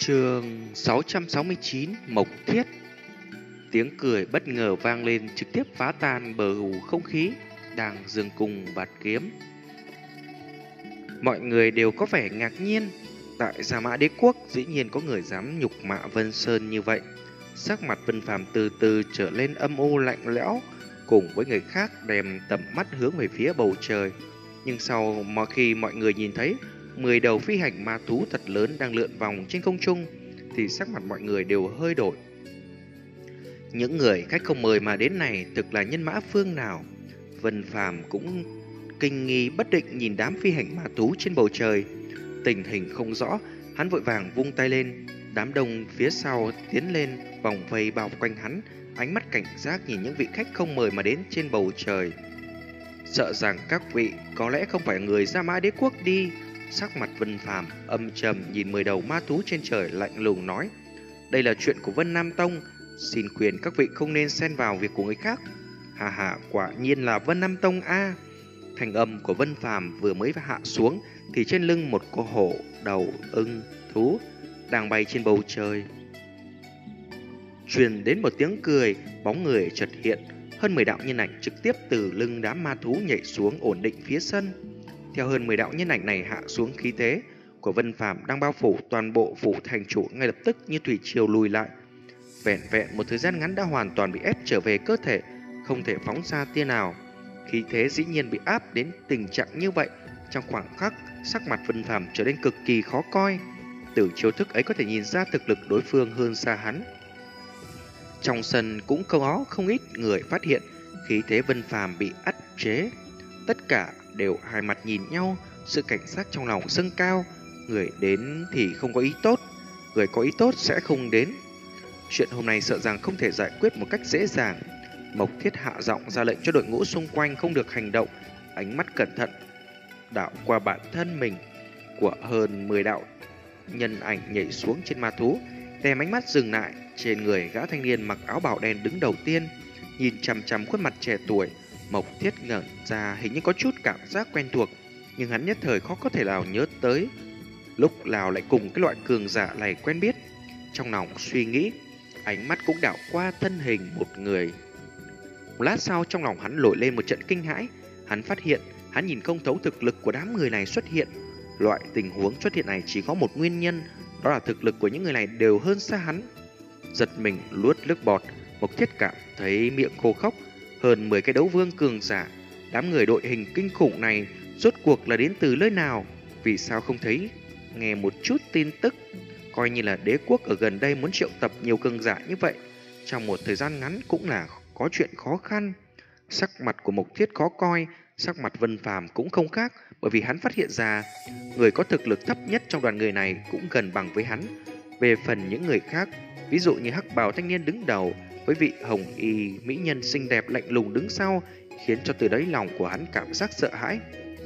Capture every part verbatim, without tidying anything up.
Chương sáu trăm sáu mươi chín Mộc Thiết. Tiếng cười bất ngờ vang lên, trực tiếp phá tan bờ hù không khí đang dương cung bạt kiếm. Mọi người đều có vẻ ngạc nhiên, tại Gia Mã Đế Quốc dĩ nhiên có người dám nhục mạ Vân Sơn như vậy. Sắc mặt Vân Phàm từ từ trở lên âm u lạnh lẽo, cùng với người khác đem tầm mắt hướng về phía bầu trời. Nhưng sau mà khi mọi người nhìn thấy mười đầu phi hành ma thú thật lớn đang lượn vòng trên không trung, thì sắc mặt mọi người đều hơi đổi. Những người khách không mời mà đến này thực là nhân mã phương nào? Vân Phàm cũng kinh nghi bất định nhìn đám phi hành ma thú trên bầu trời. Tình hình không rõ, hắn vội vàng vung tay lên, đám đông phía sau tiến lên vòng vây bao quanh hắn, ánh mắt cảnh giác nhìn những vị khách không mời mà đến trên bầu trời. Sợ rằng các vị có lẽ không phải người Gia Mã Đế Quốc đi. Sắc mặt Vân Phàm âm trầm nhìn mười đầu ma thú trên trời, lạnh lùng nói: đây là chuyện của Vân Nam Tông, xin khuyên các vị không nên xen vào việc của người khác. Hà hà, quả nhiên là Vân Nam Tông a. Thành âm của Vân Phàm vừa mới hạ xuống thì trên lưng một con hổ đầu ưng thú đang bay trên bầu trời truyền đến một tiếng cười, bóng người chợt hiện, hơn mười đạo nhân ảnh trực tiếp từ lưng đám ma thú nhảy xuống ổn định phía sân. Theo hơn mười đạo nhân ảnh này hạ xuống, khí thế của Vân Phàm đang bao phủ toàn bộ phủ thành chủ ngay lập tức như thủy triều lùi lại. Vẹn vẹn một thời gian ngắn đã hoàn toàn bị ép trở về cơ thể, không thể phóng ra tia nào. Khí thế dĩ nhiên bị áp đến tình trạng như vậy. Trong khoảng khắc, sắc mặt Vân Phàm trở nên cực kỳ khó coi. Từ chiêu thức ấy có thể nhìn ra thực lực đối phương hơn xa hắn. Trong sân cũng có không ít người phát hiện khí thế Vân Phàm bị áp chế. Tất cả đều hai mặt nhìn nhau, sự cảnh giác trong lòng dâng cao. Người đến thì không có ý tốt, người có ý tốt sẽ không đến. Chuyện hôm nay sợ rằng không thể giải quyết một cách dễ dàng. Mộc Thiết hạ giọng ra lệnh cho đội ngũ xung quanh không được hành động, ánh mắt cẩn thận đảo qua bản thân mình của hơn mười đạo nhân ảnh nhảy xuống trên ma thú, đem ánh mắt dừng lại trên người gã thanh niên mặc áo bào đen đứng đầu tiên. Nhìn chằm chằm khuôn mặt trẻ tuổi, Mộc Thiết ngẩn ra, hình như có chút cảm giác quen thuộc, nhưng hắn nhất thời khó có thể nào nhớ tới lúc nào lại cùng cái loại cường giả này quen biết. Trong lòng suy nghĩ, ánh mắt cũng đảo qua thân hình một người. Một lát sau, trong lòng hắn nổi lên một trận kinh hãi. Hắn phát hiện hắn nhìn không thấu thực lực của đám người này xuất hiện. Loại tình huống xuất hiện này chỉ có một nguyên nhân, đó là thực lực của những người này đều hơn xa hắn. Giật mình luốt nước bọt, Mộc Thiết cảm thấy miệng khô khốc. Hơn mười cái đấu vương cường giả, đám người đội hình kinh khủng này rốt cuộc là đến từ nơi nào? Vì sao không thấy nghe một chút tin tức? Coi như là đế quốc ở gần đây muốn triệu tập nhiều cường giả như vậy, trong một thời gian ngắn cũng là có chuyện khó khăn. Sắc mặt của Mộc Thiết khó coi, sắc mặt Vân Phàm cũng không khác, bởi vì hắn phát hiện ra người có thực lực thấp nhất trong đoàn người này cũng gần bằng với hắn. Về phần những người khác, ví dụ như hắc bào thanh niên đứng đầu với vị hồng y mỹ nhân xinh đẹp lạnh lùng đứng sau, khiến cho từ đáy lòng của hắn cảm giác sợ hãi.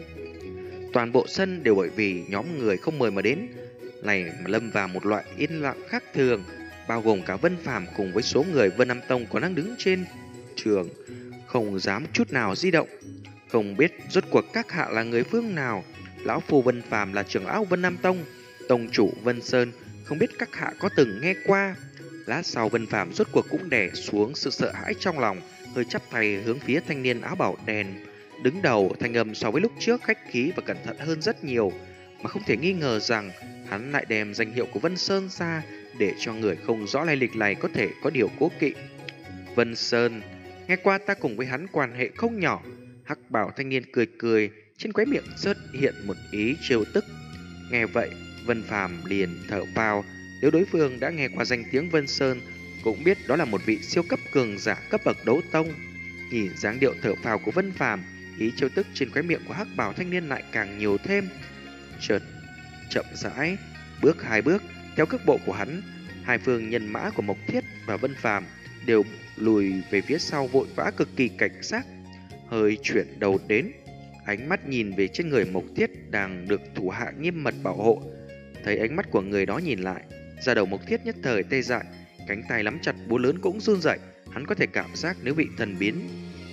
Toàn bộ sân đều bởi vì nhóm người không mời mà đến này mà lâm vào một loại yên lặng khác thường, bao gồm cả Vân Phàm cùng với số người Vân Nam Tông còn đang đứng trên trường, không dám chút nào di động. Không biết rốt cuộc các hạ là người phương nào? Lão phu Vân Phàm là trưởng lão Vân Nam Tông, tông chủ Vân Sơn, không biết các hạ có từng nghe qua? Lát sau Vân Phàm rốt cuộc cũng đè xuống sự sợ hãi trong lòng, hơi chắp tay hướng phía thanh niên áo bảo đen đứng đầu. Thanh âm so với lúc trước khách khí và cẩn thận hơn rất nhiều, mà không thể nghi ngờ rằng hắn lại đem danh hiệu của Vân Sơn ra để cho người không rõ lai lịch này có thể có điều cố kỵ. Vân Sơn, nghe qua ta cùng với hắn quan hệ không nhỏ. Hắc bảo thanh niên cười cười, trên khóe miệng xuất hiện một ý trêu tức. Nghe vậy, Vân Phàm liền thở phào. Nếu đối phương đã nghe qua danh tiếng Vân Sơn, cũng biết đó là một vị siêu cấp cường giả cấp bậc đấu tông. Nhìn dáng điệu thở phào của Vân Phàm, ý trêu tức trên khóe miệng của hắc bảo thanh niên lại càng nhiều thêm. Chợt chậm rãi bước hai bước, theo cước bộ của hắn, hai phương nhân mã của Mộc Thiết và Vân Phàm đều lùi về phía sau, vội vã cực kỳ cảnh giác. Hơi chuyển đầu đến, ánh mắt nhìn về trên người Mộc Thiết đang được thủ hạ nghiêm mật bảo hộ. Thấy ánh mắt của người đó nhìn lại, da đầu Mộc Thiết nhất thời tê dại, cánh tay nắm chặt búa lớn cũng run rẩy. Hắn có thể cảm giác nếu bị thần biến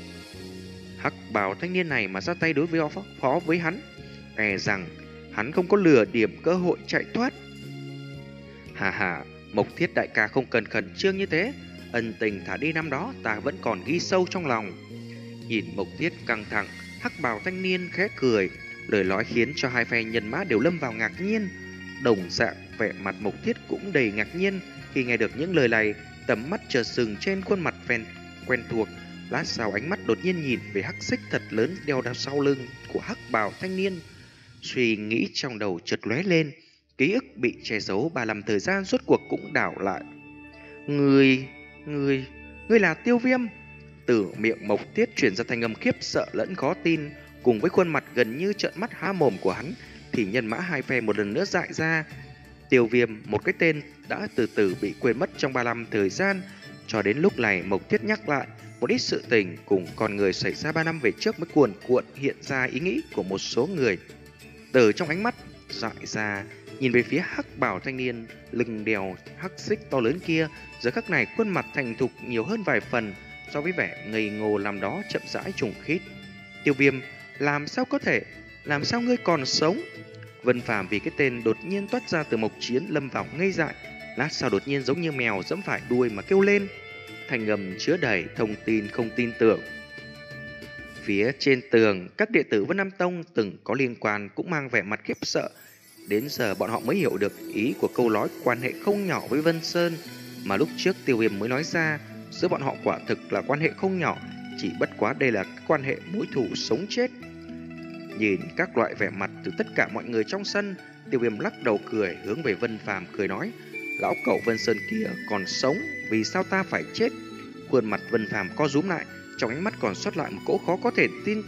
hắc bào thanh niên này mà ra tay đối với phó với hắn, e rằng hắn không có lừa điểm cơ hội chạy thoát. Hà hà, Mộc Thiết đại ca không cần khẩn trương như thế. Ân tình thả đi năm đó ta vẫn còn ghi sâu trong lòng. Nhìn Mộc Thiết căng thẳng, hắc bào thanh niên khẽ cười, lời nói khiến cho hai phe nhân mã đều lâm vào ngạc nhiên. Đồng dạng vẻ mặt Mộc Thiết cũng đầy ngạc nhiên khi nghe được những lời này, tầm mắt chợt dừng trên khuôn mặt ven quen thuộc. Lát sau ánh mắt đột nhiên nhìn về hắc xích thật lớn đeo đằng sau lưng của hắc bào thanh niên. Suy nghĩ trong đầu chợt lóe lên, ký ức bị che giấu ba năm thời gian rốt cuộc cũng đảo lại. Người, người, người là Tiêu Viêm. Từ miệng Mộc Thiết truyền ra thanh âm khiếp sợ lẫn khó tin, cùng với khuôn mặt gần như trợn mắt há mồm của hắn, thì nhân mã hai phe một lần nữa dại ra. Tiêu Viêm, một cái tên đã từ từ bị quên mất trong ba năm thời gian, cho đến lúc này Mộc Thiết nhắc lại một ít sự tình cùng con người xảy ra ba năm về trước mới cuồn cuộn hiện ra ý nghĩ của một số người. Từ trong ánh mắt dại ra, nhìn về phía hắc bào thanh niên lưng đèo hắc xích to lớn kia, giờ khắc này khuôn mặt thành thục nhiều hơn vài phần so với vẻ ngây ngô làm đó chậm rãi trùng khít. Tiêu Viêm, làm sao có thể, làm sao ngươi còn sống? Vân Phàm vì cái tên đột nhiên toát ra từ Mộc Chiến lâm vào ngây dại, lát sau đột nhiên giống như mèo giẫm phải đuôi mà kêu lên, thành âm chứa đầy thông tin không tin tưởng. Phía trên tường, các đệ tử Vân Nam Tông từng có liên quan cũng mang vẻ mặt khiếp sợ. Đến giờ bọn họ mới hiểu được ý của câu nói quan hệ không nhỏ với Vân Sơn mà lúc trước Tiêu Viêm mới nói ra. Giữa bọn họ quả thực là quan hệ không nhỏ, chỉ bất quá đây là quan hệ mối thù sống chết. Nhìn các loại vẻ mặt từ tất cả mọi người trong sân, Tiêu Viêm lắc đầu cười, hướng về Vân Phàm cười nói: lão cẩu Vân Sơn kia còn sống, vì sao ta phải chết? Khuôn mặt Vân Phàm co rúm lại, trong ánh mắt còn sót lại một cỗ khó có thể tin.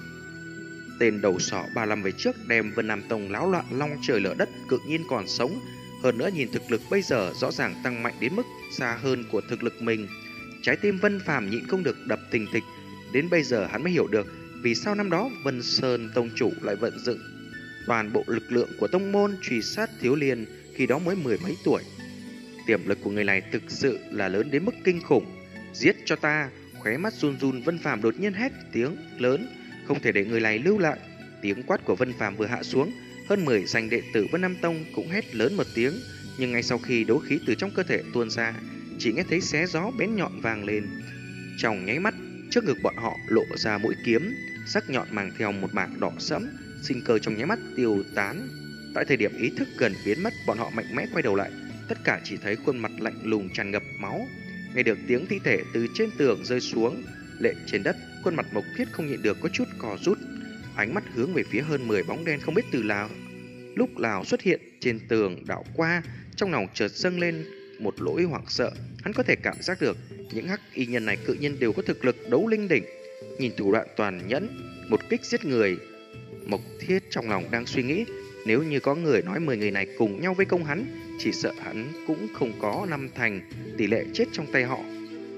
Tên đầu sỏ ba năm về trước đem Vân Nam Tông láo loạn long trời lở đất cự nhiên còn sống, hơn nữa nhìn thực lực bây giờ rõ ràng tăng mạnh đến mức xa hơn của thực lực mình. Trái tim Vân Phàm nhịn không được đập thình thịch. Đến bây giờ hắn mới hiểu được vì sao năm đó Vân Sơn tông chủ lại vận dụng toàn bộ lực lượng của tông môn truy sát Thiếu Liên khi đó mới mười mấy tuổi. Tiềm lực của người này thực sự là lớn đến mức kinh khủng. Giết cho ta! Khóe mắt run run, Vân Phàm đột nhiên hét tiếng lớn, không thể để người này lưu lại. Tiếng quát của Vân Phàm vừa hạ xuống, hơn mười danh đệ tử Vân Nam Tông cũng hét lớn một tiếng, nhưng ngay sau khi đấu khí từ trong cơ thể tuôn ra, chỉ nghe thấy xé gió bén nhọn vang lên. Trong nháy mắt, trước ngực bọn họ lộ ra mũi kiếm, sắc nhọn mang theo một mảng đỏ sẫm, sinh cơ trong nháy mắt tiêu tán. Tại thời điểm ý thức gần biến mất, bọn họ mạnh mẽ quay đầu lại, tất cả chỉ thấy khuôn mặt lạnh lùng tràn ngập máu. Nghe được tiếng thi thể từ trên tường rơi xuống, lệ trên đất, khuôn mặt Mộc Thiết không nhịn được có chút cò rút, ánh mắt hướng về phía hơn mười bóng đen không biết từ nào lúc nào xuất hiện trên tường đảo qua, trong lòng chợt dâng lên một nỗi hoảng sợ. Hắn có thể cảm giác được những hắc y nhân này cự nhiên đều có thực lực đấu linh đỉnh. Nhìn thủ đoạn toàn nhẫn, một kích giết người, Mộc Thiết trong lòng đang suy nghĩ, nếu như có người nói mười người này cùng nhau vây công hắn, chỉ sợ hắn cũng không có năm thành tỷ lệ chết trong tay họ.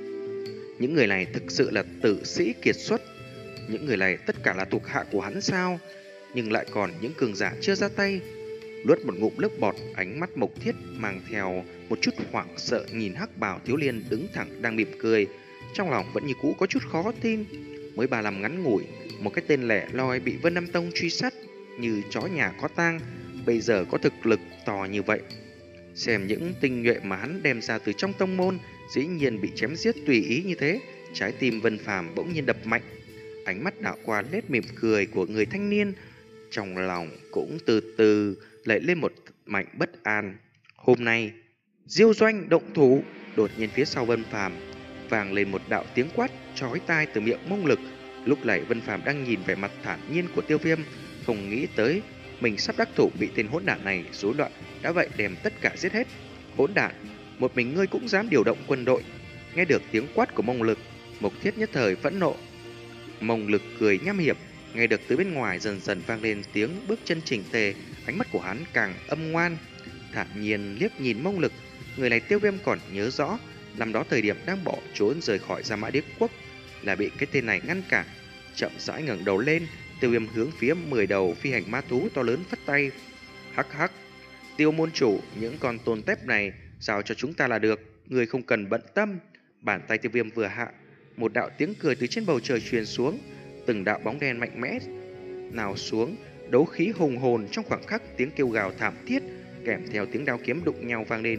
Những người này thực sự là tử sĩ kiệt xuất. Những người này tất cả là thuộc hạ của hắn sao? Nhưng lại còn những cường giả chưa ra tay. Luốt một ngụm nước bọt, ánh mắt Mộc Thiết mang theo một chút hoảng sợ nhìn hắc bào Thiếu Liên đứng thẳng đang mỉm cười. Trong lòng vẫn như cũ có chút khó tin. Mới ba năm ngắn ngủi, một cái tên lẻ loi bị Vân Nam Tông truy sát như chó nhà có tang, bây giờ có thực lực to như vậy. Xem những tinh nhuệ mà hắn đem ra từ trong tông môn, dĩ nhiên bị chém giết tùy ý như thế, trái tim Vân Phàm bỗng nhiên đập mạnh. Ánh mắt đảo qua nét mỉm cười của người thanh niên, trong lòng cũng từ từ lệ lên một mạnh bất an. Hôm nay, Diêu Doanh động thủ. Đột nhiên phía sau Vân Phàm vang lên một đạo tiếng quát chói tai từ miệng Mông Lực. Lúc này Vân Phàm đang nhìn vẻ mặt thản nhiên của Tiêu Viêm, không nghĩ tới mình sắp đắc thủ bị tên hỗn đản này rối loạn, đã vậy đem tất cả giết hết. Hỗn đản, một mình ngươi cũng dám điều động quân đội? Nghe được tiếng quát của Mông Lực, Mộc Thiết nhất thời phẫn nộ. Mông Lực cười nham hiểm, nghe được từ bên ngoài dần dần vang lên tiếng bước chân chỉnh tề, ánh mắt của hắn càng âm ngoan, thản nhiên liếc nhìn Mông Lực. Người này Tiêu Viêm còn nhớ rõ, năm đó thời điểm đang bỏ trốn rời khỏi Gia Mã Đế Quốc là bị cái tên này ngăn cản. Chậm rãi ngẩng đầu lên, Tiêu Viêm hướng phía mười đầu phi hành ma thú to lớn phất tay. Hắc hắc, Tiêu môn chủ, những con tồn tép này giao cho chúng ta là được, người không cần bận tâm. Bàn tay Tiêu Viêm vừa hạ, một đạo tiếng cười từ trên bầu trời truyền xuống, từng đạo bóng đen mạnh mẽ nào xuống, đấu khí hùng hồn. Trong khoảng khắc, tiếng kêu gào thảm thiết kèm theo tiếng đao kiếm đụng nhau vang lên,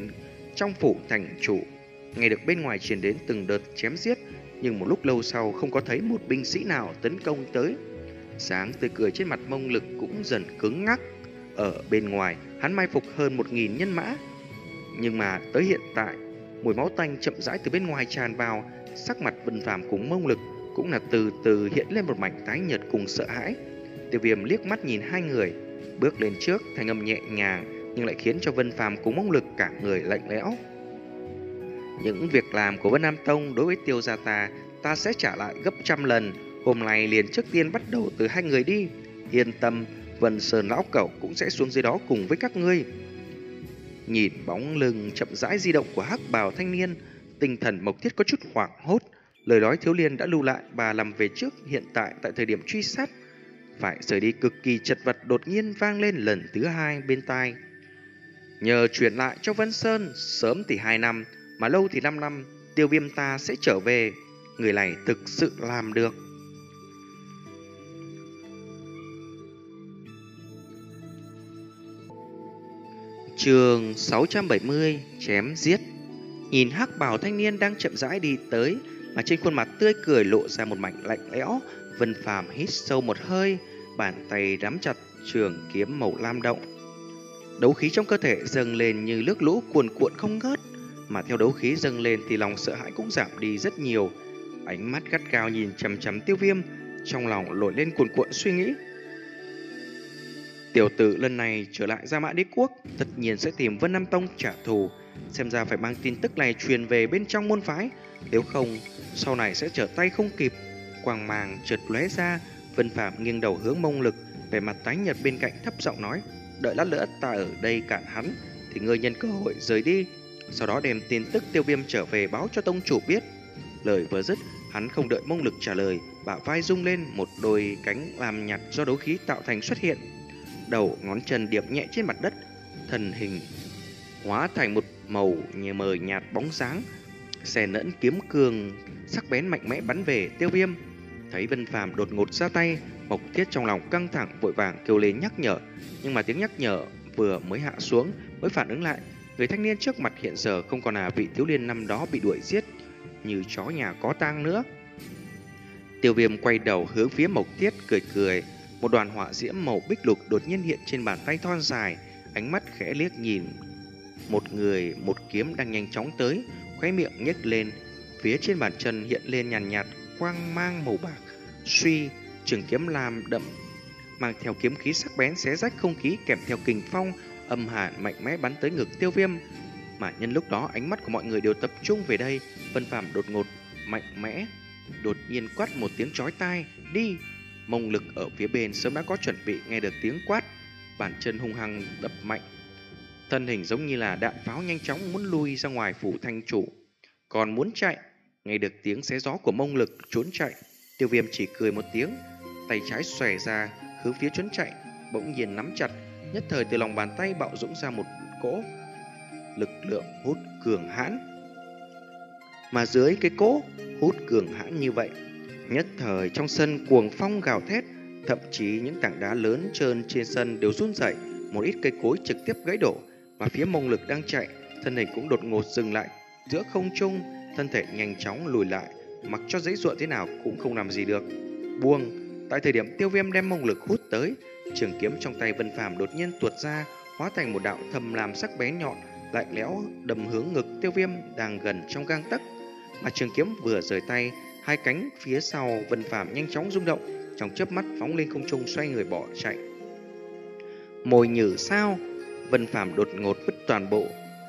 trong phủ thành chủ. Nghe được bên ngoài truyền đến từng đợt chém giết, nhưng một lúc lâu sau không có thấy một binh sĩ nào tấn công tới. Sáng tươi cười trên mặt Mông Lực cũng dần cứng ngắc. Ở bên ngoài, hắn mai phục hơn một nghìn nhân mã. Nhưng mà tới hiện tại, mùi máu tanh chậm rãi từ bên ngoài tràn vào, sắc mặt Vân Phàm cùng Mông Lực cũng là từ từ hiện lên một mảnh tái nhợt cùng sợ hãi. Tiêu Viêm liếc mắt nhìn hai người, bước lên trước, thanh âm nhẹ nhàng nhưng lại khiến cho Vân Phàm cùng Mông Lực cả người lạnh lẽo. Những việc làm của Vân Nam Tông đối với Tiêu gia ta, ta sẽ trả lại gấp trăm lần. Hôm nay liền trước tiên bắt đầu từ hai người đi. Yên tâm, Vân Sơn lão cẩu cũng sẽ xuống dưới đó cùng với các ngươi. Nhìn bóng lưng chậm rãi di động của hắc bào thanh niên, tinh thần Mộc Thiết có chút hoảng hốt. Lời nói Thiếu Liên đã lưu lại bà làm về trước, hiện tại tại thời điểm truy sát phải rời đi cực kỳ chật vật đột nhiên vang lên lần thứ hai bên tai. Nhờ chuyển lại cho Vân Sơn, sớm thì hai năm, mà lâu thì năm năm, Tiêu Viêm ta sẽ trở về. Người này thực sự làm được. Chương sáu trăm bảy mươi, chém giết. Nhìn hắc bào thanh niên đang chậm rãi đi tới, mà trên khuôn mặt tươi cười lộ ra một mảnh lạnh lẽo, Vân Phàm hít sâu một hơi, bàn tay nắm chặt trường kiếm màu lam động. Đấu khí trong cơ thể dâng lên như nước lũ cuồn cuộn không ngớt, mà theo đấu khí dâng lên thì lòng sợ hãi cũng giảm đi rất nhiều. Ánh mắt gắt gao nhìn chằm chằm Tiêu Viêm, trong lòng nổi lên cuồn cuộn suy nghĩ. Tiểu tử lần này trở lại Gia Mã Đế Quốc, tất nhiên sẽ tìm Vân Nam Tông trả thù. Xem ra phải mang tin tức này truyền về bên trong môn phái, nếu không sau này sẽ trở tay không kịp. Quang mang chợt lóe ra, Vân Phàm nghiêng đầu hướng Mông Lực, vẻ mặt tái nhợt bên cạnh thấp giọng nói: đợi lát nữa ta ở đây cản hắn, thì ngươi nhân cơ hội rời đi, sau đó đem tin tức Tiêu Viêm trở về báo cho tông chủ biết. Lời vừa dứt, hắn không đợi Mông Lực trả lời, bả vai rung lên, một đôi cánh làm nhạt do đấu khí tạo thành xuất hiện. Đầu ngón chân điệp nhẹ trên mặt đất, thân hình hóa thành một màu như mờ nhạt bóng sáng, xè lẫn kiếm cương sắc bén mạnh mẽ bắn về Tiêu Viêm. Thấy Vân Phàm đột ngột ra tay, Mộc Thiết trong lòng căng thẳng vội vàng kêu lên nhắc nhở, nhưng mà tiếng nhắc nhở vừa mới hạ xuống mới phản ứng lại, người thanh niên trước mặt hiện giờ không còn là vị thiếu niên năm đó bị đuổi giết như chó nhà có tang nữa. Tiêu Viêm quay đầu hướng phía Mộc Thiết cười cười, một đoàn hỏa diễm màu bích lục đột nhiên hiện trên bàn tay thon dài, ánh mắt khẽ liếc nhìn một người một kiếm đang nhanh chóng tới, khóe miệng nhếch lên, phía trên bàn chân hiện lên nhàn nhạt, nhạt quang mang màu bạc. Suy, trường kiếm làm đậm mang theo kiếm khí sắc bén xé rách không khí, kèm theo kình phong âm hàn mạnh mẽ bắn tới ngực Tiêu Viêm. Mà nhân lúc đó ánh mắt của mọi người đều tập trung về đây. Vân Phàm đột ngột mạnh mẽ đột nhiên quát một tiếng chói tai: đi! Mông Lực ở phía bên sớm đã có chuẩn bị, nghe được tiếng quát, bàn chân hung hăng đập mạnh, thân hình giống như là đạn pháo nhanh chóng muốn lui ra ngoài phủ thanh chủ. Còn muốn chạy, nghe được tiếng xé gió của Mông Lực trốn chạy, Tiêu Viêm chỉ cười một tiếng, tay trái xòe ra hướng phía trốn chạy, bỗng nhiên nắm chặt, nhất thời từ lòng bàn tay bạo dũng ra một cỗ lực lượng hút cường hãn. Mà dưới cái cỗ hút cường hãn như vậy, nhất thời trong sân cuồng phong gào thét, thậm chí những tảng đá lớn trơn trên sân đều run rẩy, một ít cây cối trực tiếp gãy đổ. Mà phía Mông Lực đang chạy, thân hình cũng đột ngột dừng lại giữa không trung, thân thể nhanh chóng lùi lại, mặc cho giãy giụa thế nào cũng không làm gì được. Buông! Tại thời điểm Tiêu Viêm đem Mông Lực hút tới, trường kiếm trong tay Vân Phàm đột nhiên tuột ra, hóa thành một đạo thâm lam sắc bén nhọn, lạnh lẽo đâm hướng ngực Tiêu Viêm đang gần trong gang tấc. Mà trường kiếm vừa rời tay, hai cánh phía sau Vân Phàm nhanh chóng rung động, trong chớp mắt phóng lên không trung, xoay người bỏ chạy. Mồi nhử sao? Vân Phàm đột ngột vứt toàn bộ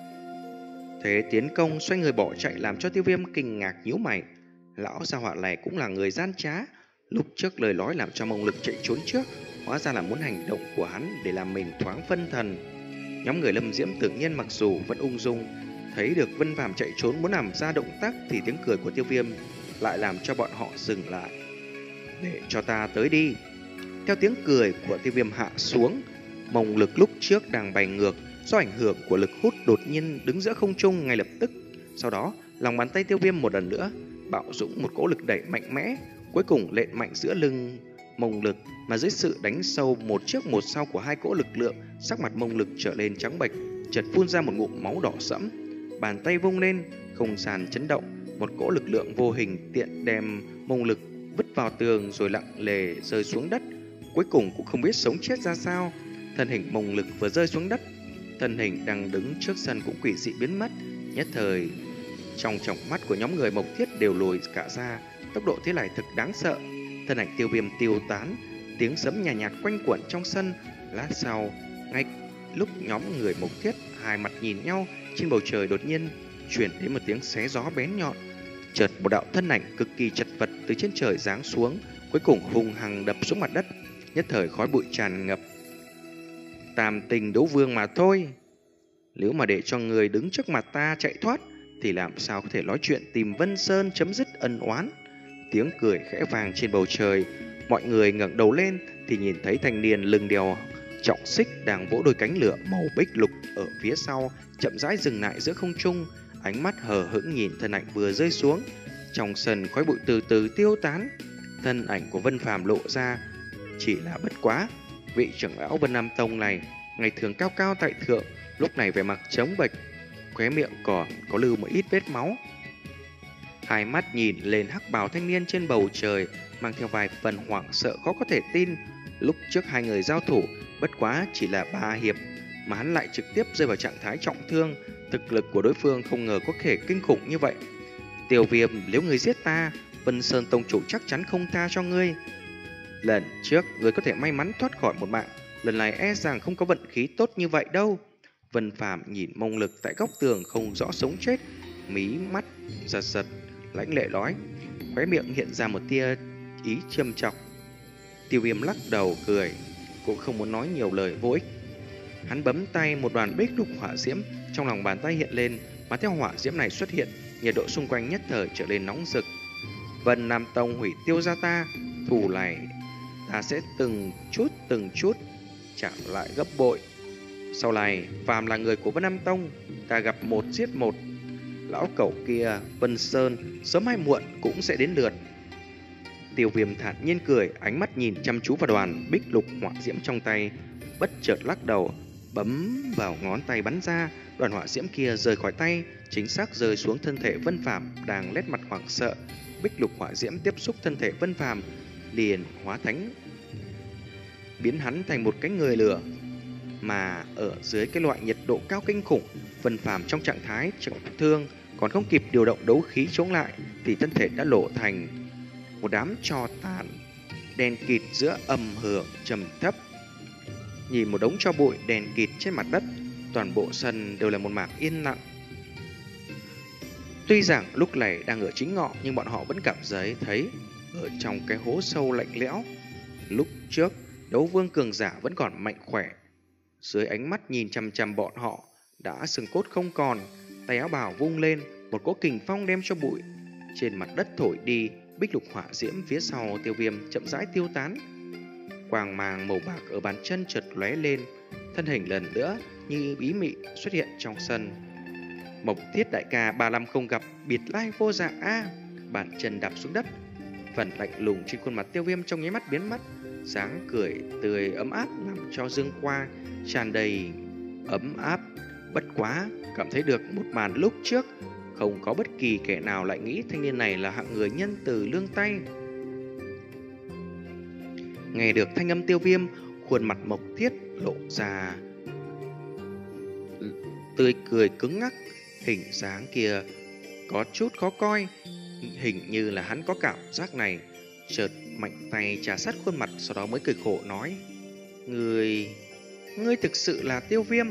thế tiến công, xoay người bỏ chạy, làm cho Tiêu Viêm kinh ngạc nhíu mày. Lão gia hỏa này cũng là người gian trá. Lúc trước lời nói làm cho Mông Lực chạy trốn trước, hóa ra là muốn hành động của hắn để làm mình thoáng phân thần. Nhóm người Lâm Diễm tự nhiên mặc dù vẫn ung dung, thấy được Vân Phàm chạy trốn muốn làm ra động tác, thì tiếng cười của Tiêu Viêm lại làm cho bọn họ dừng lại. Để cho ta tới đi! Theo tiếng cười của Tiêu Viêm hạ xuống, Mông Lực lúc trước đang bay ngược, do ảnh hưởng của lực hút đột nhiên đứng giữa không trung ngay lập tức. Sau đó, lòng bàn tay Tiêu Viêm một lần nữa bạo dũng một cỗ lực đẩy mạnh mẽ, cuối cùng lện mạnh giữa lưng Mông Lực. Mà dưới sự đánh sâu một trước một sau của hai cỗ lực lượng, sắc mặt Mông Lực trở lên trắng bệch, chợt phun ra một ngụm máu đỏ sẫm. bàn tay vung lên, không gian chấn động, một cỗ lực lượng vô hình tiện đem mông lực vứt vào tường rồi lặng lề rơi xuống đất. Cuối cùng cũng không biết sống chết ra sao, thân hình mông lực vừa rơi xuống đất, thân hình đang đứng trước sân cũng quỷ dị biến mất. Nhất thời, trong tròng mắt của nhóm người Mộc Thiết đều lùi cả ra, tốc độ thế này thực đáng sợ. Thân ảnh Tiêu Viêm tiêu tán, tiếng sấm nhàn nhạt, nhạt quanh quẩn trong sân. Lát sau, ngay lúc nhóm người Mộc Thiết hai mặt nhìn nhau, trên bầu trời đột nhiên chuyển đến một tiếng xé gió bén nhọn. Chợt một đạo thân ảnh cực kỳ chật vật từ trên trời giáng xuống, cuối cùng hung hăng đập xuống mặt đất. Nhất thời khói bụi tràn ngập. Tam tình đấu vương mà thôi. Nếu mà để cho người đứng trước mặt ta chạy thoát thì làm sao có thể nói chuyện tìm Vân Sơn chấm dứt ân oán. Tiếng cười khẽ vang trên bầu trời. Mọi người ngẩng đầu lên thì nhìn thấy thanh niên lưng đeo trọng xích đang vỗ đôi cánh lửa màu bích lục ở phía sau, chậm rãi dừng lại giữa không trung, ánh mắt hờ hững nhìn thân ảnh vừa rơi xuống. Trong sân khói bụi từ từ tiêu tán, thân ảnh của Vân Phàm lộ ra. Chỉ là bất quá, vị trưởng lão Vân Nam Tông này ngày thường cao cao tại thượng, lúc này vẻ mặt trống bệch, khóe miệng còn có lưu một ít vết máu. Hai mắt nhìn lên hắc bào thanh niên trên bầu trời, mang theo vài phần hoảng sợ khó có thể tin. Lúc trước hai người giao thủ bất quá chỉ là ba hiệp mà hắn lại trực tiếp rơi vào trạng thái trọng thương. Thực lực của đối phương không ngờ có thể kinh khủng như vậy. Tiêu Viêm, nếu người giết ta, Vân Sơn Tông chủ chắc chắn không tha cho ngươi. Lần trước ngươi có thể may mắn thoát khỏi một mạng, lần này e rằng không có vận khí tốt như vậy đâu. Vân Phàm nhìn mông lực tại góc tường không rõ sống chết, mí mắt giật giật, lãnh lệ nói, khóe miệng hiện ra một tia ý châm chọc. Tiêu Viêm lắc đầu cười, cũng không muốn nói nhiều lời vô ích. Hắn bấm tay, một đoàn bích lục hỏa diễm trong lòng bàn tay hiện lên, mà theo hỏa diễm này xuất hiện, nhiệt độ xung quanh nhất thời trở nên nóng rực. Vân Nam Tông hủy tiêu gia ta, thù này ta sẽ từng chút từng chút trả lại gấp bội. Sau này, phàm là người của Vân Nam Tông, ta gặp một giết một. Lão cẩu kia, Vân Sơn, sớm hay muộn cũng sẽ đến lượt. Tiêu Viêm thản nhiên cười, ánh mắt nhìn chăm chú vào đoàn bích lục hỏa diễm trong tay, bất chợt lắc đầu, bấm vào ngón tay bắn ra. Đoàn hỏa diễm kia rời khỏi tay, chính xác rơi xuống thân thể Vân Phàm đang nét mặt hoảng sợ. Bích lục hỏa diễm tiếp xúc thân thể Vân Phàm, liền hóa thánh, biến hắn thành một cái người lửa. Mà ở dưới cái loại nhiệt độ cao kinh khủng, Vân Phàm trong trạng thái trọng thương, còn không kịp điều động đấu khí chống lại thì thân thể đã lộ thành một đám tro tàn đen kịt giữa âm hưởng trầm thấp. Nhìn một đống tro bụi đen kịt trên mặt đất, toàn bộ sân đều là một mảng yên lặng. Tuy rằng lúc này đang ở chính ngọ, nhưng bọn họ vẫn cảm thấy thấy ở trong cái hố sâu lạnh lẽo. Lúc trước, đấu vương cường giả vẫn còn mạnh khỏe, dưới ánh mắt nhìn chằm chằm bọn họ đã xương cốt không còn. Tay áo bào vung lên, một cỗ kình phong đem cho bụi trên mặt đất thổi đi. Bích lục hỏa diễm phía sau Tiêu Viêm chậm rãi tiêu tán, quang mang màu bạc ở bàn chân chợt lóe lên, thân hình lần nữa như bí mị xuất hiện trong sân. Mộc Thiết đại ca ba năm không gặp, biệt lai vô dạng a. Bàn chân đạp xuống đất, phần lạnh lùng trên khuôn mặt Tiêu Viêm trong nháy mắt biến mất, dáng cười tươi ấm áp làm cho dương qua tràn đầy ấm áp. Bất quá cảm thấy được một màn lúc trước, không có bất kỳ kẻ nào lại nghĩ thanh niên này là hạng người nhân từ lương tay. Nghe được thanh âm Tiêu Viêm, khuôn mặt Mộc Thiết lộ ra tươi cười cứng ngắc, hình dáng kia có chút khó coi, hình như là hắn có cảm giác này. Chợt mạnh tay trà sát khuôn mặt, sau đó mới cười khổ nói, Ngươi... Ngươi thực sự là Tiêu Viêm?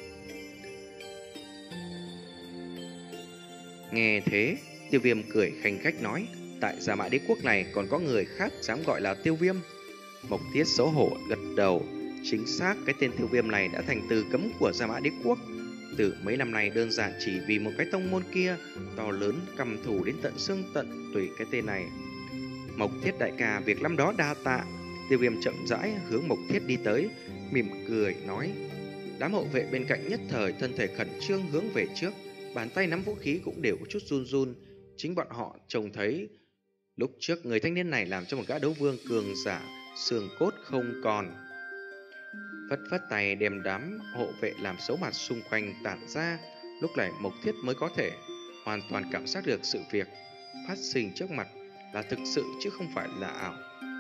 Nghe thế, Tiêu Viêm cười khanh khách nói, tại Gia Mã Đế Quốc này còn có người khác dám gọi là Tiêu Viêm. Mộc Thiết xấu hổ gật đầu, chính xác cái tên Tiêu Viêm này đã thành từ cấm của Gia Mã Đế Quốc. Từ mấy năm nay đơn giản chỉ vì một cái tông môn kia to lớn căm thù đến tận xương tận tùy cái tên này. Mộc Thiết đại ca, việc năm đó đa tạ. Tiêu Viêm chậm rãi hướng Mộc Thiết đi tới, mỉm cười nói. Đám hậu vệ bên cạnh nhất thời thân thể khẩn trương hướng về trước, bàn tay nắm vũ khí cũng đều có chút run run. Chính bọn họ trông thấy lúc trước người thanh niên này làm cho một gã đấu vương cường giả xương cốt không còn. Phất phất tay đem đám hộ vệ làm xấu mặt xung quanh tản ra. Lúc này Mộc Thiết mới có thể hoàn toàn cảm giác được sự việc phát sinh trước mặt là thực sự chứ không phải là ảo.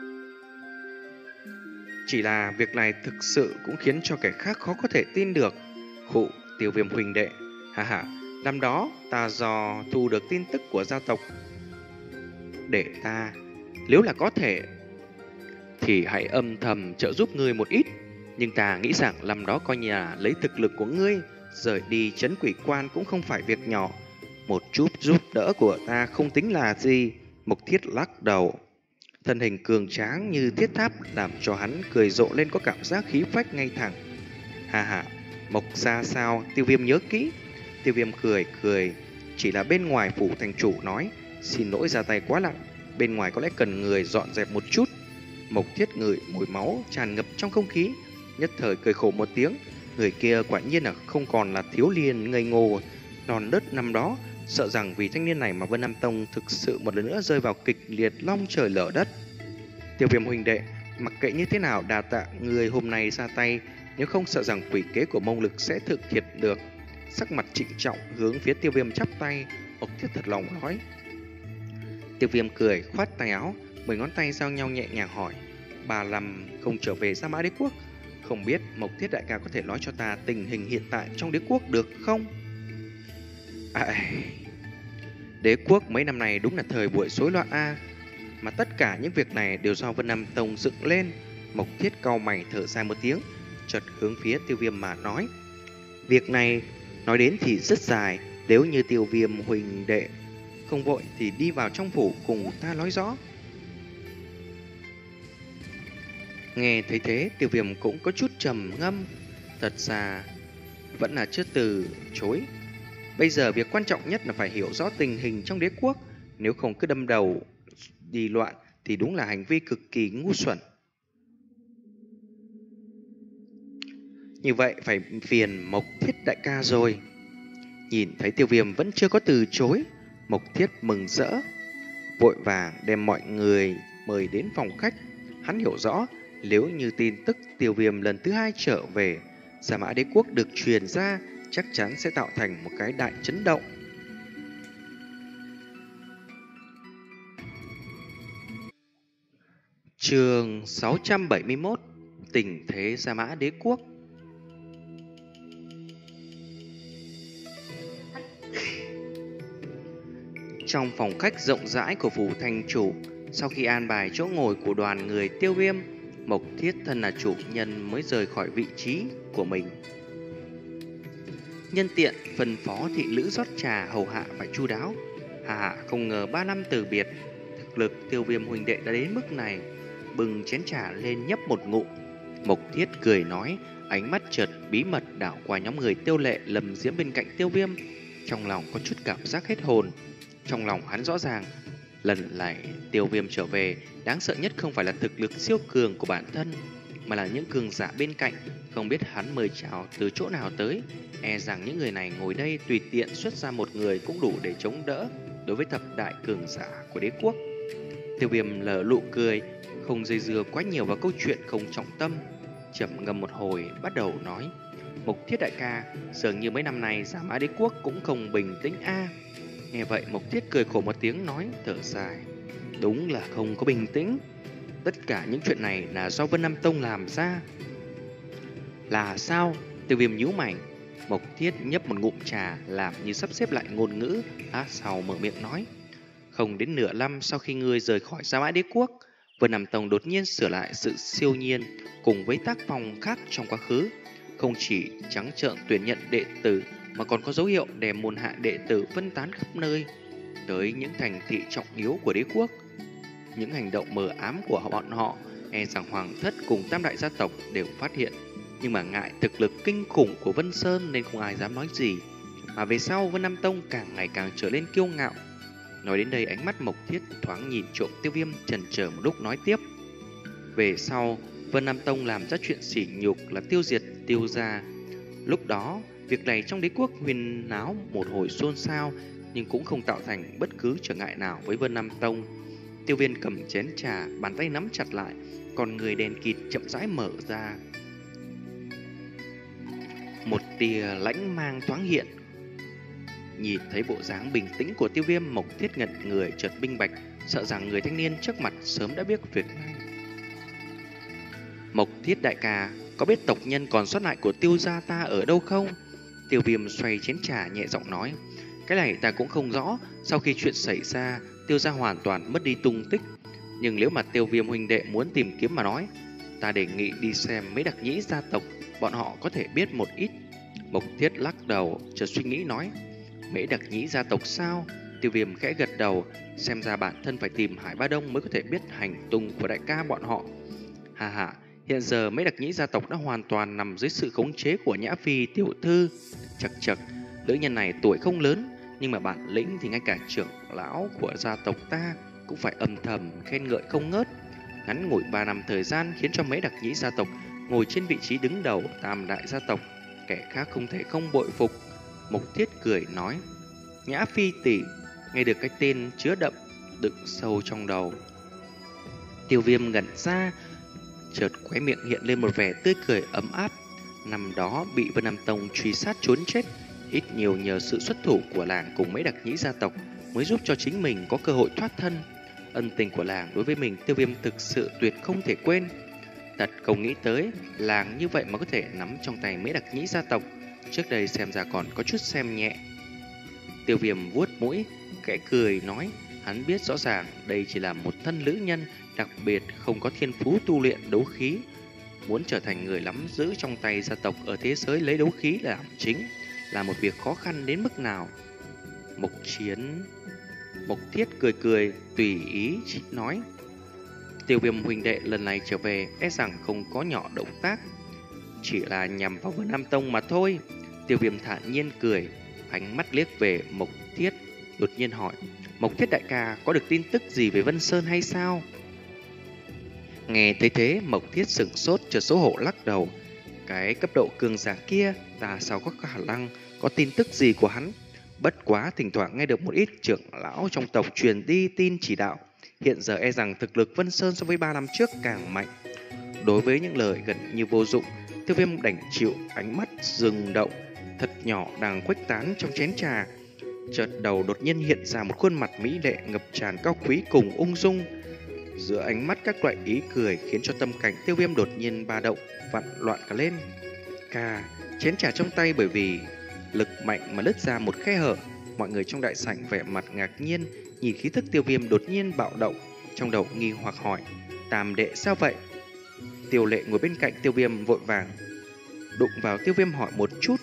Chỉ là việc này thực sự cũng khiến cho kẻ khác khó có thể tin được. Khụ, Tiêu Viêm huynh đệ, ha ha, năm đó ta dò thu được tin tức của gia tộc để ta, nếu là có thể thì hãy âm thầm trợ giúp ngươi một ít. Nhưng ta nghĩ rằng năm đó coi như là lấy thực lực của ngươi rời đi trấn quỷ quan cũng không phải việc nhỏ. Một chút giúp đỡ của ta không tính là gì. Mộc Thiết lắc đầu. Thân hình cường tráng như thiết tháp làm cho hắn cười rộ lên, có cảm giác khí phách ngay thẳng. Hà hà, Mộc ra sao, Tiêu Viêm nhớ kỹ. Tiêu Viêm cười cười, chỉ là bên ngoài phủ thành chủ nói, xin lỗi ra tay quá nặng, bên ngoài có lẽ cần người dọn dẹp một chút. Mộc Thiết ngửi mùi máu tràn ngập trong không khí, nhất thời cười khổ một tiếng. Người kia quả nhiên là không còn là thiếu niên ngây ngô non nớt năm đó. Sợ rằng vì thanh niên này mà Vân Nam Tông thực sự một lần nữa rơi vào kịch liệt long trời lở đất. Tiêu Viêm huynh đệ, mặc kệ như thế nào đà tạ người hôm nay ra tay, nếu không sợ rằng quỷ kế của Mông Lực sẽ thực hiện được. Sắc mặt trịnh trọng hướng phía Tiêu Viêm chắp tay, Mộc Thiết thật lòng nói. Tiêu Viêm cười khoát tay áo, mười ngón tay giao nhau nhẹ nhàng hỏi, bà Lâm không trở về Sa Mã Đế Quốc, không biết Mộc Thiết đại ca có thể nói cho ta tình hình hiện tại trong đế quốc được không? À, đế quốc mấy năm này đúng là thời buổi rối loạn a, mà tất cả những việc này đều do Vân Nam Tông dựng lên. Mộc Thiết cau mày thở dài một tiếng, chợt hướng phía Tiêu Viêm mà nói, việc này nói đến thì rất dài, nếu như Tiêu Viêm huynh đệ không vội thì đi vào trong phủ cùng ta nói rõ. Nghe thấy thế, Tiêu Viêm cũng có chút trầm ngâm, thật ra vẫn là chưa từ chối. Bây giờ việc quan trọng nhất là phải hiểu rõ tình hình trong đế quốc, nếu không cứ đâm đầu đi loạn thì đúng là hành vi cực kỳ ngu xuẩn. Như vậy phải phiền Mộc Thiết đại ca rồi. Nhìn thấy Tiêu Viêm vẫn chưa có từ chối, Mộc Thiết mừng rỡ, vội vàng đem mọi người mời đến phòng khách. Hắn hiểu rõ, nếu như tin tức Tiêu Viêm lần thứ hai trở về Sa Mã Đế Quốc được truyền ra, chắc chắn sẽ tạo thành một cái đại chấn động. Chương sáu trăm bảy mươi mốt, tình thế Sa Mã Đế Quốc. Trong phòng khách rộng rãi của phủ thành chủ, sau khi an bài chỗ ngồi của đoàn người Tiêu Viêm, Mộc Thiết thân là chủ nhân mới rời khỏi vị trí của mình. Nhân tiện phân phó thị nữ rót trà hầu hạ phải chu đáo. Hà hạ không ngờ ba năm từ biệt, thực lực Tiêu Viêm huynh đệ đã đến mức này. Bừng chén trà lên nhấp một ngụm, Mộc Thiết cười nói, ánh mắt chợt bí mật đảo qua nhóm người Tiêu Lệ, Lâm Diễm bên cạnh Tiêu Viêm. Trong lòng có chút cảm giác hết hồn. Trong lòng hắn rõ ràng, lần này Tiêu Viêm trở về, đáng sợ nhất không phải là thực lực siêu cường của bản thân, mà là những cường giả bên cạnh. Không biết hắn mời chào từ chỗ nào tới, e rằng những người này ngồi đây tùy tiện xuất ra một người cũng đủ để chống đỡ đối với thập đại cường giả của đế quốc. Tiêu Viêm lờ lụ cười, không dây dưa quá nhiều vào câu chuyện không trọng tâm, trầm ngâm một hồi bắt đầu nói, Mộc Thiết đại ca, dường như mấy năm nay Sa Mã Đế Quốc cũng không bình tĩnh a. Nghe vậy Mộc Thiết cười khổ một tiếng nói, thở dài, đúng là không có bình tĩnh. Tất cả những chuyện này là do Vân Nam Tông làm ra. Là sao? Tiêu Viêm nhíu mày. Mộc Thiết nhấp một ngụm trà, làm như sắp xếp lại ngôn ngữ, lát sau mở miệng nói, không đến nửa năm sau khi ngươi rời khỏi Sa Mã Đế Quốc, Vân Nam Tông đột nhiên sửa lại sự siêu nhiên cùng với tác phong khác trong quá khứ, không chỉ trắng trợn tuyển nhận đệ tử mà còn có dấu hiệu đem môn hạ đệ tử phân tán khắp nơi tới những thành thị trọng yếu của đế quốc. Những hành động mờ ám của bọn họ e rằng Hoàng thất cùng tam đại gia tộc đều phát hiện, nhưng mà ngại thực lực kinh khủng của Vân Sơn nên không ai dám nói gì. Mà về sau Vân Nam Tông càng ngày càng trở lên kiêu ngạo. Nói đến đây ánh mắt Mộc Thiết thoáng nhìn trộm Tiêu Viêm, chần chờ một lúc nói tiếp, về sau Vân Nam Tông làm ra chuyện sỉ nhục là tiêu diệt Tiêu gia. Lúc đó việc này trong đế quốc huyên náo một hồi xôn xao, nhưng cũng không tạo thành bất cứ trở ngại nào với Vân Nam Tông. Tiêu Viêm cầm chén trà, bàn tay nắm chặt lại, còn người đèn kịt chậm rãi mở ra. Một tia lãnh mang thoáng hiện, Nhìn thấy bộ dáng bình tĩnh của Tiêu Viêm, Mộc Thiết ngẩn người chợt minh bạch, sợ rằng người thanh niên trước mặt sớm đã biết việc này. Mộc Thiết đại ca, có biết tộc nhân còn sót lại của Tiêu gia ta ở đâu không? Tiêu Viêm xoay chén trà nhẹ giọng nói. Cái này ta cũng không rõ, sau khi chuyện xảy ra, Tiêu gia hoàn toàn mất đi tung tích. Nhưng nếu mà Tiêu Viêm huynh đệ muốn tìm kiếm mà nói, ta đề nghị đi xem mấy đặc nhĩ gia tộc, bọn họ có thể biết một ít. Mộc Thiết lắc đầu, chợt suy nghĩ nói. Mấy đặc nhĩ gia tộc sao? Tiêu Viêm khẽ gật đầu, xem ra bản thân phải tìm Hải Ba Đông mới có thể biết hành tung của đại ca bọn họ. Hà hà, hiện giờ mấy đặc nhĩ gia tộc đã hoàn toàn nằm dưới sự khống chế của Nhã Phi tiểu thư. Chật chật, nữ nhân này tuổi không lớn, nhưng mà bản lĩnh thì ngay cả trưởng lão của gia tộc ta cũng phải âm thầm khen ngợi không ngớt. Ngắn ngủi ba năm thời gian khiến cho mấy đặc nhĩ gia tộc ngồi trên vị trí đứng đầu tam đại gia tộc, kẻ khác không thể không bội phục. Mộc Thiết cười nói. Nhã Phi tỷ, nghe được cái tên chứa đậm đựng sâu trong đầu. Tiêu Viêm ngẩn ra, chợt khóe miệng hiện lên một vẻ tươi cười ấm áp. Năm đó bị Vân Nam Tông truy sát trốn chết, ít nhiều nhờ sự xuất thủ của làng cùng mấy đặc nhĩ gia tộc mới giúp cho chính mình có cơ hội thoát thân. Ân tình của làng đối với mình, Tiêu Viêm thực sự tuyệt không thể quên. Thật không nghĩ tới làng như vậy mà có thể nắm trong tay mấy đặc nhĩ gia tộc. Trước đây xem ra còn có chút xem nhẹ. Tiêu Viêm vuốt mũi, khẽ cười nói. Hắn biết rõ ràng đây chỉ là một thân nữ nhân, đặc biệt không có thiên phú tu luyện đấu khí. Muốn trở thành người nắm giữ trong tay gia tộc ở thế giới lấy đấu khí làm chính là một việc khó khăn đến mức nào. Mộc Chiến... Mộc Thiết cười cười, tùy ý nói. Tiêu Viêm huynh đệ lần này trở về e rằng không có nhỏ động tác, chỉ là nhằm vào Vân Nam Tông mà thôi. Tiêu Viêm thản nhiên cười, ánh mắt liếc về Mộc Thiết, đột nhiên hỏi. Mộc Thiết đại ca có được tin tức gì về Vân Sơn hay sao? Nghe thấy thế, Mộc Thiết sửng sốt, chợt xấu hổ lắc đầu. Cái cấp độ cường giả kia, ta sao có khả năng có tin tức gì của hắn? Bất quá thỉnh thoảng nghe được một ít trưởng lão trong tộc truyền đi tin chỉ đạo. Hiện giờ e rằng thực lực Vân Sơn so với ba năm trước càng mạnh. Đối với những lời gần như vô dụng, Tiêu Viêm đành chịu, ánh mắt dừng động thật nhỏ đang khuếch tán trong chén trà. Chợt đầu đột nhiên hiện ra một khuôn mặt mỹ lệ ngập tràn cao quý cùng ung dung. Giữa ánh mắt các loại ý cười khiến cho tâm cảnh Tiêu Viêm đột nhiên ba động, vặn loạn cả lên. Cà, chén trà trong tay bởi vì lực mạnh mà lứt ra một khe hở. Mọi người trong đại sảnh vẻ mặt ngạc nhiên, nhìn khí thức Tiêu Viêm đột nhiên bạo động, trong đầu nghi hoặc hỏi. Tam đệ sao vậy? Tiêu Lệ ngồi bên cạnh Tiêu Viêm vội vàng đụng vào Tiêu Viêm hỏi một chút.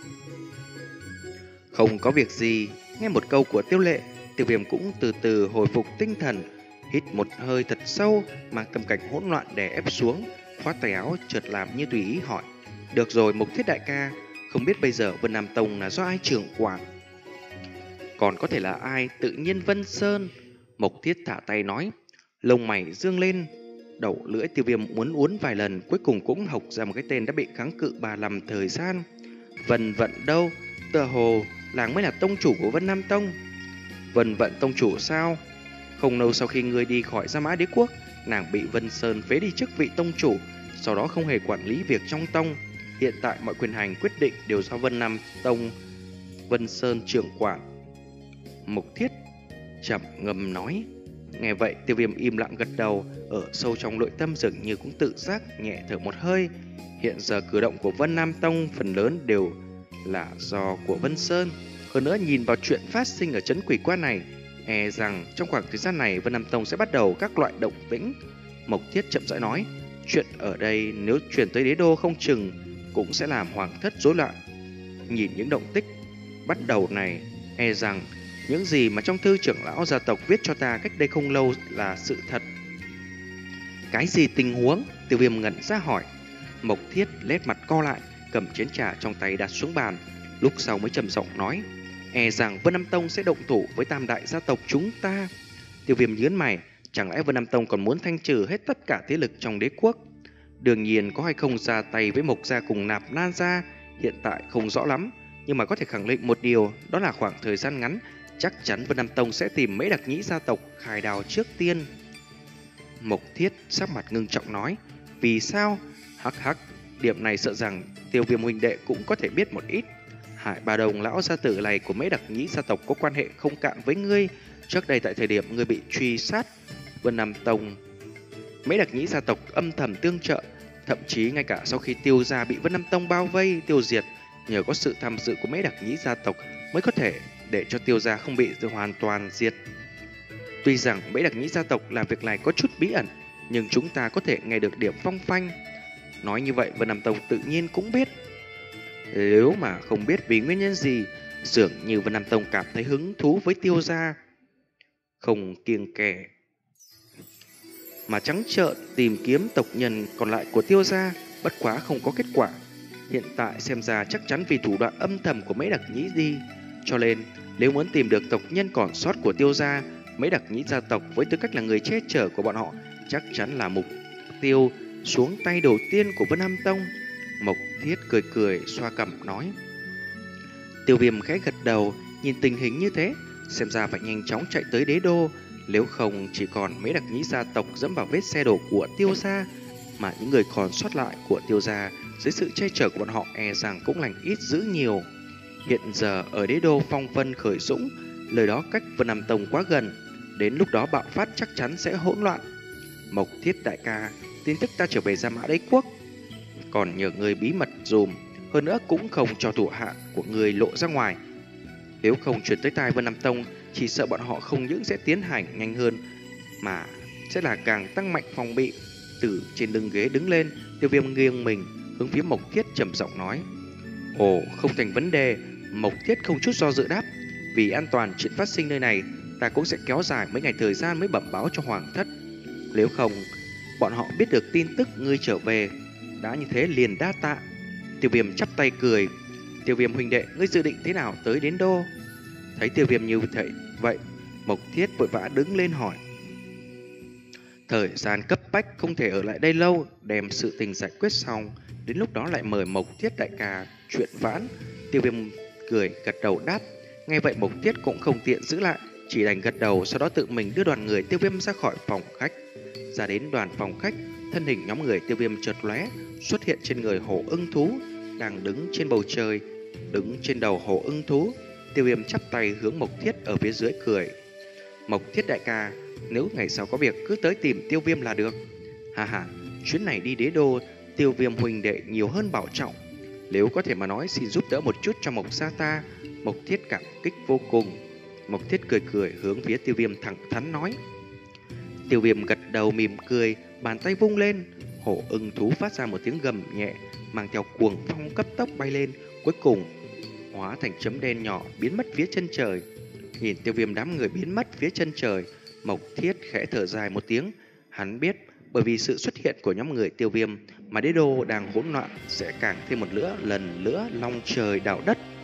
Không có việc gì. Nghe một câu của Tiêu Lệ, Tiêu Viêm cũng từ từ hồi phục tinh thần, hít một hơi thật sâu, mang tâm cảnh hỗn loạn đè ép xuống, khoát tay áo chợt làm như tùy ý hỏi. Được rồi Mộc Thiết đại ca, không biết bây giờ Vân Nam Tông là do ai trưởng quản? Còn có thể là ai? Tự nhiên Vân Sơn. Mộc Thiết thả tay nói. Lông mày dương lên, đầu lưỡi Tiêu Viêm muốn uốn vài lần, cuối cùng cũng hộc ra một cái tên đã bị kháng cự ba năm thời gian. Vân Vận đâu? Tựa hồ làng mới là tông chủ của Vân Nam Tông. Vân Vận tông chủ sao? Không lâu sau khi ngươi đi khỏi Gia Mã Đế Quốc, nàng bị Vân Sơn phế đi chức vị tông chủ, sau đó không hề quản lý việc trong tông. Hiện tại mọi quyền hành quyết định đều do Vân Nam Tông Vân Sơn trưởng quản. Mộc Thiết chậm ngâm nói. Nghe vậy Tiêu Viêm im lặng gật đầu, ở sâu trong nội tâm dường như cũng tự giác nhẹ thở một hơi. Hiện giờ cử động của Vân Nam Tông phần lớn đều là do của Vân Sơn. Hơn nữa nhìn vào chuyện phát sinh ở trấn Quỷ Quan này, e rằng trong khoảng thời gian này Vân Nam Tông sẽ bắt đầu các loại động tĩnh. Mộc Thiết chậm rãi nói. Chuyện ở đây nếu truyền tới đế đô không chừng cũng sẽ làm hoàng thất rối loạn. Nhìn những động tích bắt đầu này, e rằng những gì mà trong thư trưởng lão gia tộc viết cho ta cách đây không lâu là sự thật. Cái gì tình huống? Tiêu Viêm ngẩn ra hỏi. Mộc Thiết lết mặt co lại, cầm chén trà trong tay đặt xuống bàn, lúc sau mới trầm giọng nói. E rằng Vân Nam Tông sẽ động thủ với tam đại gia tộc chúng ta. Tiêu Viêm nhướng mày, chẳng lẽ Vân Nam Tông còn muốn thanh trừ hết tất cả thế lực trong đế quốc? Đương nhiên có hay không ra tay với Mộc gia cùng Nạp Lan gia hiện tại không rõ lắm, nhưng mà có thể khẳng định một điều, đó là khoảng thời gian ngắn chắc chắn Vân Nam Tông sẽ tìm mấy đặc nhĩ gia tộc khai đào trước tiên. Mộc Thiết sắc mặt ngưng trọng nói. Vì sao? Hắc hắc, điểm này sợ rằng Tiêu Viêm huynh đệ cũng có thể biết một ít. Hải Bà Đồng lão gia tử này của mấy đặc nhĩ gia tộc có quan hệ không cạn với ngươi. Trước đây tại thời điểm ngươi bị truy sát, Vân Nam Tông, mấy đặc nhĩ gia tộc âm thầm tương trợ. Thậm chí ngay cả sau khi Tiêu gia bị Vân Nam Tông bao vây, tiêu diệt, nhờ có sự tham dự của mấy đặc nhĩ gia tộc mới có thể để cho Tiêu gia không bị hoàn toàn diệt. Tuy rằng mấy đặc nhĩ gia tộc làm việc này có chút bí ẩn, nhưng chúng ta có thể nghe được điểm phong phanh. Nói như vậy Vân Nam Tông tự nhiên cũng biết. Nếu mà không biết vì nguyên nhân gì, dường như Vân Nam Tông cảm thấy hứng thú với Tiêu gia, không kiêng kẻ mà trắng trợn tìm kiếm tộc nhân còn lại của Tiêu gia, bất quá không có kết quả. Hiện tại xem ra chắc chắn vì thủ đoạn âm thầm của mấy đặc nhĩ đi. Cho nên nếu muốn tìm được tộc nhân còn sót của Tiêu gia, mấy đặc nhĩ gia tộc với tư cách là người che chở của bọn họ chắc chắn là mục tiêu xuống tay đầu tiên của Vân Nam Tông. Mộc Thiết cười cười xoa cằm nói. Tiêu Viêm khẽ gật đầu, nhìn tình hình như thế, xem ra phải nhanh chóng chạy tới đế đô, nếu không chỉ còn mấy đặc nhĩ gia tộc dẫm vào vết xe đổ của Tiêu gia, mà những người còn sót lại của Tiêu gia dưới sự che chở của bọn họ e rằng cũng lành ít dữ nhiều. Hiện giờ ở đế đô phong vân khởi dũng, lời đó cách Vân Nam Tông quá gần, đến lúc đó bạo phát chắc chắn sẽ hỗn loạn. Mộc Thiết đại ca, tin tức ta trở về Gia Mã Đế Quốc, còn nhờ người bí mật dùm, hơn nữa cũng không cho thủ hạ của người lộ ra ngoài. Nếu không chuyển tới tai Vân Nam Tông, chỉ sợ bọn họ không những sẽ tiến hành nhanh hơn, mà sẽ là càng tăng mạnh phòng bị. Từ trên lưng ghế đứng lên, Tiêu Viêm nghiêng mình hướng phía Mộc Thiết trầm giọng nói. Ồ, không thành vấn đề. Mộc Thiết không chút do dự đáp. Vì an toàn chuyện phát sinh nơi này, ta cũng sẽ kéo dài mấy ngày thời gian mới bẩm báo cho Hoàng thất. Nếu không, bọn họ biết được tin tức ngươi trở về. Đã như thế liền đa tạ. Tiêu Viêm chắp tay cười. Tiêu Viêm huynh đệ, ngươi dự định thế nào tới đến đô? Thấy Tiêu Viêm như vậy, vậy Mộc Thiết vội vã đứng lên hỏi. Thời gian cấp bách không thể ở lại đây lâu, đem sự tình giải quyết xong, đến lúc đó lại mời Mộc Thiết đại ca chuyện vãn. Tiêu Viêm cười gật đầu đáp. Nghe vậy Mộc Thiết cũng không tiện giữ lại, chỉ đành gật đầu, sau đó tự mình đưa đoàn người Tiêu Viêm ra khỏi phòng khách. Ra đến đoàn phòng khách, thân hình nhóm người Tiêu Viêm chợt lóe, xuất hiện trên người hổ ưng thú đang đứng trên bầu trời. Đứng trên đầu hổ ưng thú, Tiêu Viêm chắp tay hướng Mộc Thiết ở phía dưới cười. Mộc Thiết đại ca, nếu ngày sau có việc cứ tới tìm Tiêu Viêm là được. Hà hà, chuyến này đi đế đô, Tiêu Viêm huynh đệ nhiều hơn bảo trọng. Nếu có thể mà nói xin giúp đỡ một chút cho Mộc gia ta. Mộc Thiết cảm kích vô cùng. Mộc Thiết cười cười hướng phía Tiêu Viêm thẳng thắn nói. Tiêu Viêm gật đầu mỉm cười, bàn tay vung lên, hổ ưng thú phát ra một tiếng gầm nhẹ, mang theo cuồng phong cấp tốc bay lên, cuối cùng hóa thành chấm đen nhỏ biến mất phía chân trời. Nhìn Tiêu Viêm đám người biến mất phía chân trời, Mộc Thiết khẽ thở dài một tiếng. Hắn biết bởi vì sự xuất hiện của nhóm người Tiêu Viêm mà đế đô đang hỗn loạn sẽ càng thêm một nữa lần nữa long trời đảo đất.